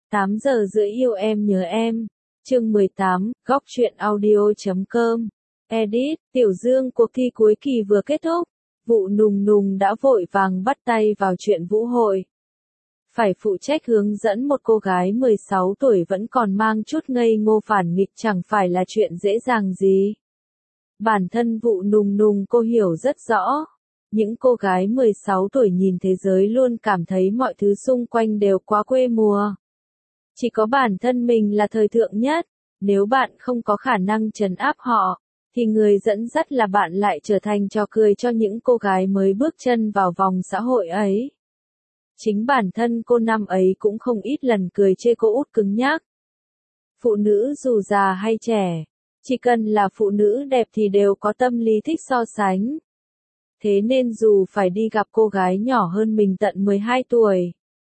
8 giờ rưỡi yêu em nhớ em. Chương 18, góc truyện audio.com. Edit, Tiểu Dương cuộc thi cuối kỳ vừa kết thúc. Vụ Nùng Nùng đã vội vàng bắt tay vào chuyện vũ hội. Phải phụ trách hướng dẫn một cô gái 16 tuổi vẫn còn mang chút ngây ngô phản nghịch chẳng phải là chuyện dễ dàng gì. Bản thân Vụ Nùng Nùng cô hiểu rất rõ. Những cô gái 16 tuổi nhìn thế giới luôn cảm thấy mọi thứ xung quanh đều quá quê mùa. Chỉ có bản thân mình là thời thượng nhất, nếu bạn không có khả năng trấn áp họ, thì người dẫn dắt là bạn lại trở thành trò cười cho những cô gái mới bước chân vào vòng xã hội ấy. Chính bản thân cô năm ấy cũng không ít lần cười chê cô út cứng nhắc. Phụ nữ dù già hay trẻ, chỉ cần là phụ nữ đẹp thì đều có tâm lý thích so sánh. Thế nên dù phải đi gặp cô gái nhỏ hơn mình tận 12 tuổi,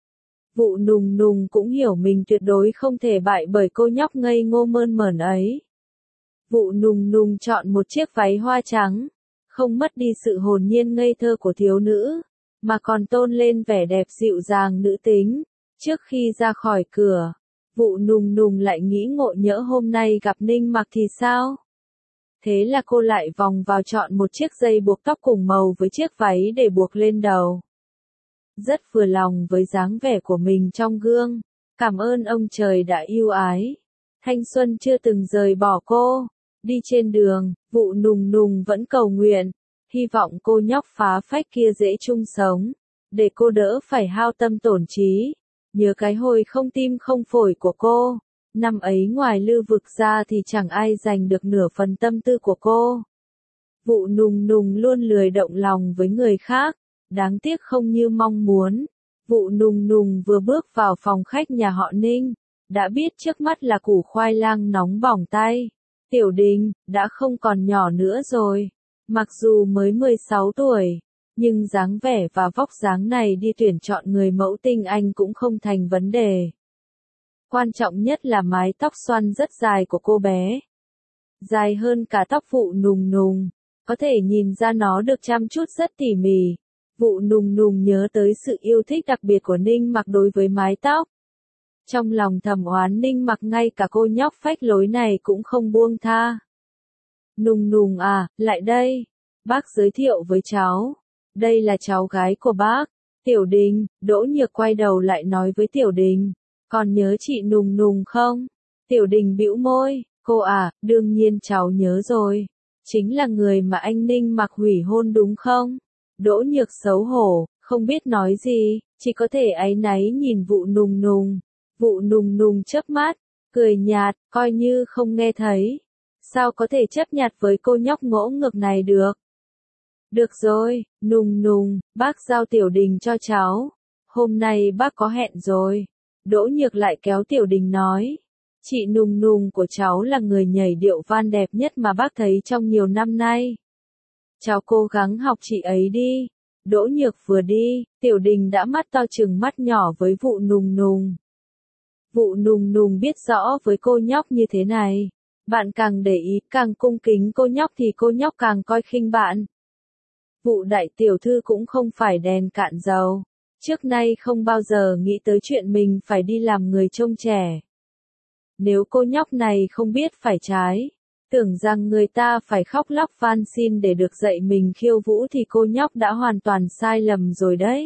Vụ Nùng Nùng cũng hiểu mình tuyệt đối không thể bại bởi cô nhóc ngây ngô mơn mởn ấy. Vụ Nùng Nùng chọn một chiếc váy hoa trắng, không mất đi sự hồn nhiên ngây thơ của thiếu nữ, mà còn tôn lên vẻ đẹp dịu dàng nữ tính. Trước khi ra khỏi cửa, Vụ Nùng Nùng lại nghĩ ngộ nhỡ hôm nay gặp Ninh Mặc thì sao? Thế là cô lại vòng vào chọn một chiếc dây buộc tóc cùng màu với chiếc váy để buộc lên đầu. Rất vừa lòng với dáng vẻ của mình trong gương. Cảm ơn ông trời đã yêu ái. Thanh xuân chưa từng rời bỏ cô. Đi trên đường, Vụ Nùng Nùng vẫn cầu nguyện, hy vọng cô nhóc phá phách kia dễ chung sống, để cô đỡ phải hao tâm tổn trí. Nhớ cái hồi không tim không phổi của cô. Năm ấy ngoài Lưu Vực ra thì chẳng ai giành được nửa phần tâm tư của cô. Vụ Nùng Nùng luôn lười động lòng với người khác, đáng tiếc không như mong muốn. Vụ Nùng Nùng vừa bước vào phòng khách nhà họ Ninh, đã biết trước mắt là củ khoai lang nóng bỏng tay. Tiểu Đình, đã không còn nhỏ nữa rồi. Mặc dù mới 16 tuổi, nhưng dáng vẻ và vóc dáng này đi tuyển chọn người mẫu tinh anh cũng không thành vấn đề. Quan trọng nhất là mái tóc xoăn rất dài của cô bé. Dài hơn cả tóc Vụ Nùng Nùng, có thể nhìn ra nó được chăm chút rất tỉ mỉ. Vụ Nùng Nùng nhớ tới sự yêu thích đặc biệt của Ninh Mặc đối với mái tóc. Trong lòng thầm oán Ninh Mặc ngay cả cô nhóc phách lối này cũng không buông tha. Nùng Nùng à, lại đây. Bác giới thiệu với cháu. Đây là cháu gái của bác. Tiểu Đình, Đỗ Nhược quay đầu lại nói với Tiểu Đình. Còn nhớ chị Nùng Nùng không? Tiểu Đình bĩu môi. Cô à, đương nhiên cháu nhớ rồi. Chính là người mà anh Ninh Mặc hủy hôn đúng không? Đỗ Nhược xấu hổ, không biết nói gì, chỉ có thể áy náy nhìn Vụ Nùng Nùng. Vụ Nùng Nùng chớp mắt, cười nhạt, coi như không nghe thấy. Sao có thể chấp nhặt với cô nhóc ngỗ ngược này được? Được rồi, Nùng Nùng, bác giao Tiểu Đình cho cháu. Hôm nay bác có hẹn rồi. Đỗ Nhược lại kéo Tiểu Đình nói. Chị Nùng Nùng của cháu là người nhảy điệu van đẹp nhất mà bác thấy trong nhiều năm nay. Cháu cố gắng học chị ấy đi. Đỗ Nhược vừa đi, Tiểu Đình đã mắt to chừng mắt nhỏ với Vụ Nùng Nùng. Vụ Nùng Nùng biết rõ với cô nhóc như thế này, bạn càng để ý, càng cung kính cô nhóc thì cô nhóc càng coi khinh bạn. Vụ đại tiểu thư cũng không phải đèn cạn dầu, trước nay không bao giờ nghĩ tới chuyện mình phải đi làm người trông trẻ. Nếu cô nhóc này không biết phải trái, tưởng rằng người ta phải khóc lóc van xin để được dạy mình khiêu vũ thì cô nhóc đã hoàn toàn sai lầm rồi đấy.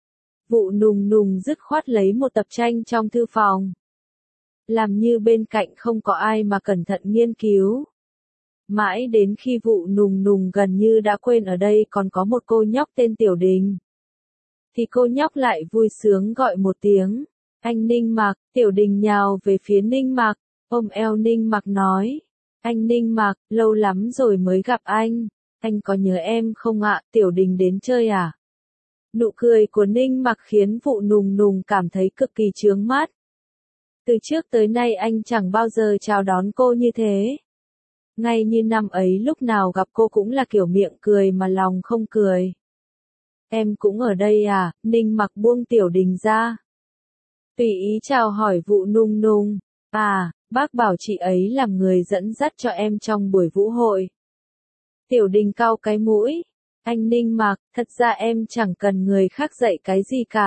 Vụ Nùng Nùng dứt khoát lấy một tập tranh trong thư phòng. Làm như bên cạnh không có ai mà cẩn thận nghiên cứu. Mãi đến khi Vụ Nùng Nùng gần như đã quên ở đây còn có một cô nhóc tên Tiểu Đình, thì cô nhóc lại vui sướng gọi một tiếng. Anh Ninh Mặc. Tiểu Đình nhào về phía Ninh Mặc, ôm eo Ninh Mặc nói. Anh Ninh Mặc, lâu lắm rồi mới gặp anh có nhớ em không ạ? Tiểu Đình đến chơi à? Nụ cười của Ninh Mặc khiến Vụ Nùng Nùng cảm thấy cực kỳ chướng mắt. Từ trước tới nay anh chẳng bao giờ chào đón cô như thế. Ngay như năm ấy lúc nào gặp cô cũng là kiểu miệng cười mà lòng không cười. Em cũng ở đây à? Ninh Mặc buông Tiểu Đình ra. Tùy ý chào hỏi Vụ Nùng Nùng. À, bác bảo chị ấy làm người dẫn dắt cho em trong buổi vũ hội. Tiểu Đình cau cái mũi. Anh Ninh Mặc, thật ra em chẳng cần người khác dạy cái gì cả.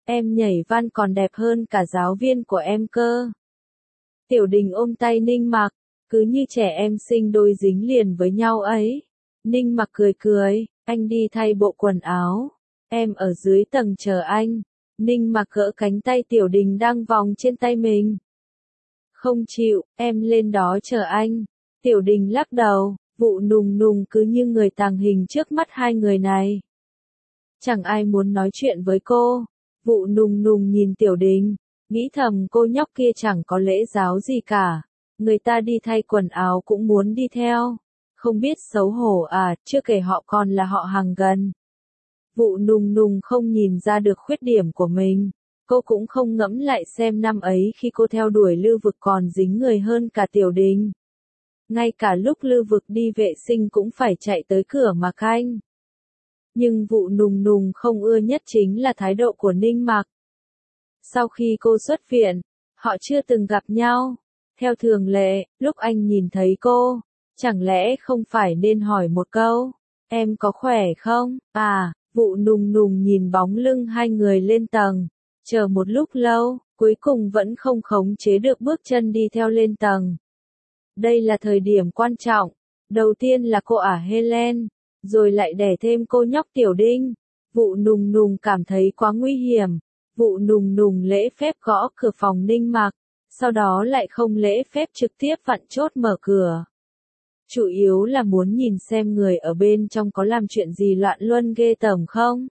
em nhảy van còn đẹp hơn cả giáo viên của em cơ. Tiểu Đình ôm tay Ninh Mặc, cứ như trẻ em sinh đôi dính liền với nhau ấy. Ninh Mặc cười cười, anh đi thay bộ quần áo, em ở dưới tầng chờ anh. Ninh Mặc gỡ cánh tay Tiểu Đình đang vòng trên tay mình. Không chịu, em lên đó chờ anh. Tiểu Đình lắc đầu, Vụ Nùng Nùng cứ như người tàng hình trước mắt hai người này. Chẳng ai muốn nói chuyện với cô. Vụ Nùng Nùng nhìn Tiểu Đình, nghĩ thầm cô nhóc kia chẳng có lễ giáo gì cả. Người ta đi thay quần áo cũng muốn đi theo. Không biết xấu hổ à, chưa kể họ còn là họ hàng gần. Vụ Nùng Nùng không nhìn ra được khuyết điểm của mình. Cô cũng không ngẫm lại xem năm ấy khi cô theo đuổi Lưu Vực còn dính người hơn cả Tiểu Đình. Ngay cả lúc Lưu Vực đi vệ sinh cũng phải chạy tới cửa mà canh. Nhưng Vụ Nùng Nùng không ưa nhất chính là thái độ của Ninh Mặc. Sau khi cô xuất viện, họ chưa từng gặp nhau. Theo thường lệ, lúc anh nhìn thấy cô, chẳng lẽ không phải nên hỏi một câu, em có khỏe không? À, Vụ Nùng Nùng nhìn bóng lưng hai người lên tầng, chờ một lúc lâu, cuối cùng vẫn không khống chế được bước chân đi theo lên tầng. Đây là thời điểm quan trọng, đầu tiên là cô ả Helen, rồi lại đẻ thêm cô nhóc Tiểu Đinh. Vụ Nùng Nùng cảm thấy quá nguy hiểm. Vụ Nùng Nùng lễ phép gõ cửa phòng Ninh Mặc, sau đó lại không lễ phép trực tiếp vặn chốt mở cửa. Chủ yếu là muốn nhìn xem người ở bên trong có làm chuyện gì loạn luân ghê tởm không.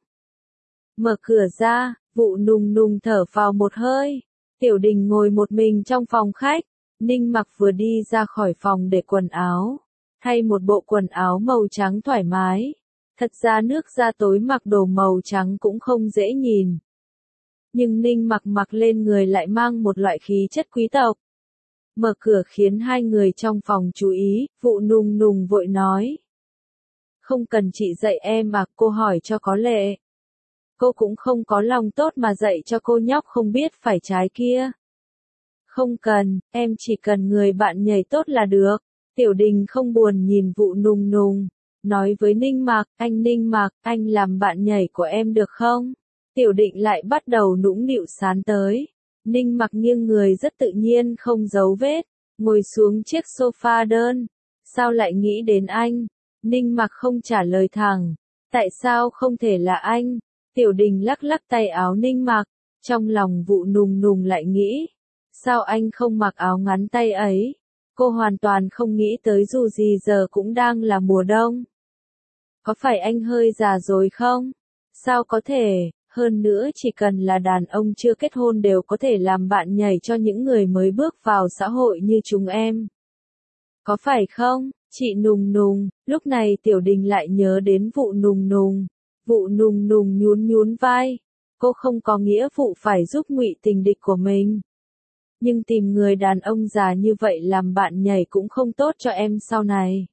Mở cửa ra, Vụ Nùng Nùng thở phào một hơi. Tiểu Đình ngồi một mình trong phòng khách. Ninh Mặc vừa đi ra khỏi phòng để quần áo, thay một bộ quần áo màu trắng thoải mái. Thật ra nước da tối mặc đồ màu trắng cũng không dễ nhìn. Nhưng Ninh Mặc mặc lên người lại mang một loại khí chất quý tộc. Mở cửa khiến hai người trong phòng chú ý, Vụ Nùng Nùng vội nói. Không cần chị dạy em à, cô hỏi cho có lệ. Cô cũng không có lòng tốt mà dạy cho cô nhóc không biết phải trái kia. Không cần, em chỉ cần người bạn nhảy tốt là được. Tiểu Đình không buồn nhìn Vụ Nùng Nùng, nói với Ninh Mặc, anh Ninh Mặc, anh làm bạn nhảy của em được không? Tiểu Định lại bắt đầu nũng nịu sán tới. Ninh Mặc nghiêng người rất tự nhiên không giấu vết, ngồi xuống chiếc sofa đơn. Sao lại nghĩ đến anh? Ninh Mặc không trả lời thẳng. Tại sao không thể là anh? Tiểu Đình lắc lắc tay áo Ninh Mặc, trong lòng Vụ Nùng Nùng lại nghĩ. Sao anh không mặc áo ngắn tay ấy? Cô hoàn toàn không nghĩ tới dù gì giờ cũng đang là mùa đông. Có phải anh hơi già rồi không? Sao có thể, hơn nữa chỉ cần là đàn ông chưa kết hôn đều có thể làm bạn nhảy cho những người mới bước vào xã hội như chúng em. Có phải không, chị Nùng Nùng? Lúc này Tiểu Đình lại nhớ đến Vụ Nùng Nùng. Vụ Nùng Nùng nhún nhún vai. Cô không có nghĩa vụ phải giúp Ngụy tình địch của mình. Nhưng tìm người đàn ông già như vậy làm bạn nhảy cũng không tốt cho em sau này.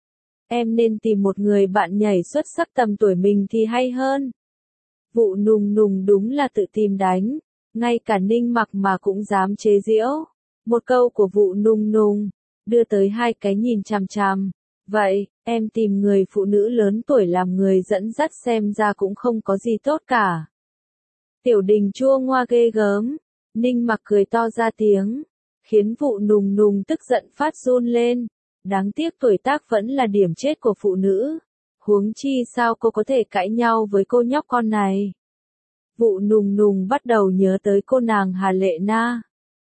Em nên tìm một người bạn nhảy xuất sắc tầm tuổi mình thì hay hơn. Vụ Nùng Nùng đúng là tự tìm đánh, ngay cả Ninh Mặc mà cũng dám chế giễu. Một câu của Vụ Nùng Nùng, đưa tới hai cái nhìn chằm chằm. Vậy, em tìm người phụ nữ lớn tuổi làm người dẫn dắt xem ra cũng không có gì tốt cả. Tiểu Đình chua ngoa ghê gớm. Ninh Mặc cười to ra tiếng, khiến Vụ Nùng Nùng tức giận phát run lên. Đáng tiếc tuổi tác vẫn là điểm chết của phụ nữ. Huống chi sao cô có thể cãi nhau với cô nhóc con này. Vụ Nùng Nùng bắt đầu nhớ tới cô nàng Hà Lệ Na.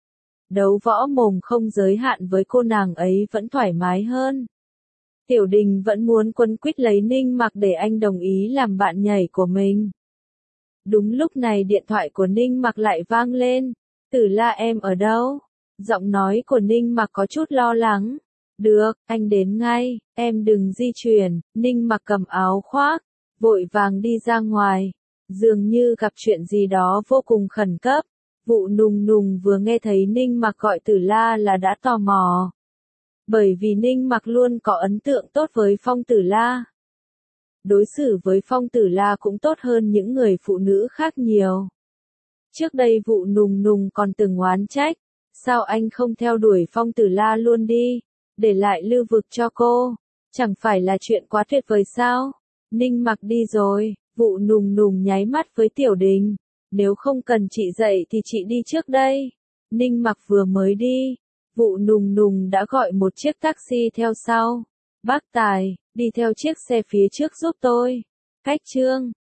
Đấu võ mồm không giới hạn với cô nàng ấy vẫn thoải mái hơn. Tiểu Đình vẫn muốn quấn quýt lấy Ninh Mặc để anh đồng ý làm bạn nhảy của mình. Đúng lúc này điện thoại của Ninh Mặc lại vang lên. Tử La em ở đâu? Giọng nói của Ninh Mặc có chút lo lắng. Được, anh đến ngay, em đừng di chuyển. Ninh Mặc cầm áo khoác, vội vàng đi ra ngoài. Dường như gặp chuyện gì đó vô cùng khẩn cấp. Vụ Nùng Nùng vừa nghe thấy Ninh Mặc gọi Tử La là đã tò mò. Bởi vì Ninh Mặc luôn có ấn tượng tốt với Phong Tử La. Đối xử với Phong Tử La cũng tốt hơn những người phụ nữ khác nhiều. Trước đây Vụ Nùng Nùng còn từng oán trách, sao anh không theo đuổi Phong Tử La luôn đi, để lại Lưu Vực cho cô, chẳng phải là chuyện quá tuyệt vời sao? Ninh Mặc đi rồi, Vụ Nùng Nùng nháy mắt với Tiểu Đình, Nếu không cần chị dạy thì chị đi trước đây. Ninh Mặc vừa mới đi, Vụ Nùng Nùng đã gọi một chiếc taxi theo sau. Bác Tài, đi theo chiếc xe phía trước giúp tôi. Khách Trương,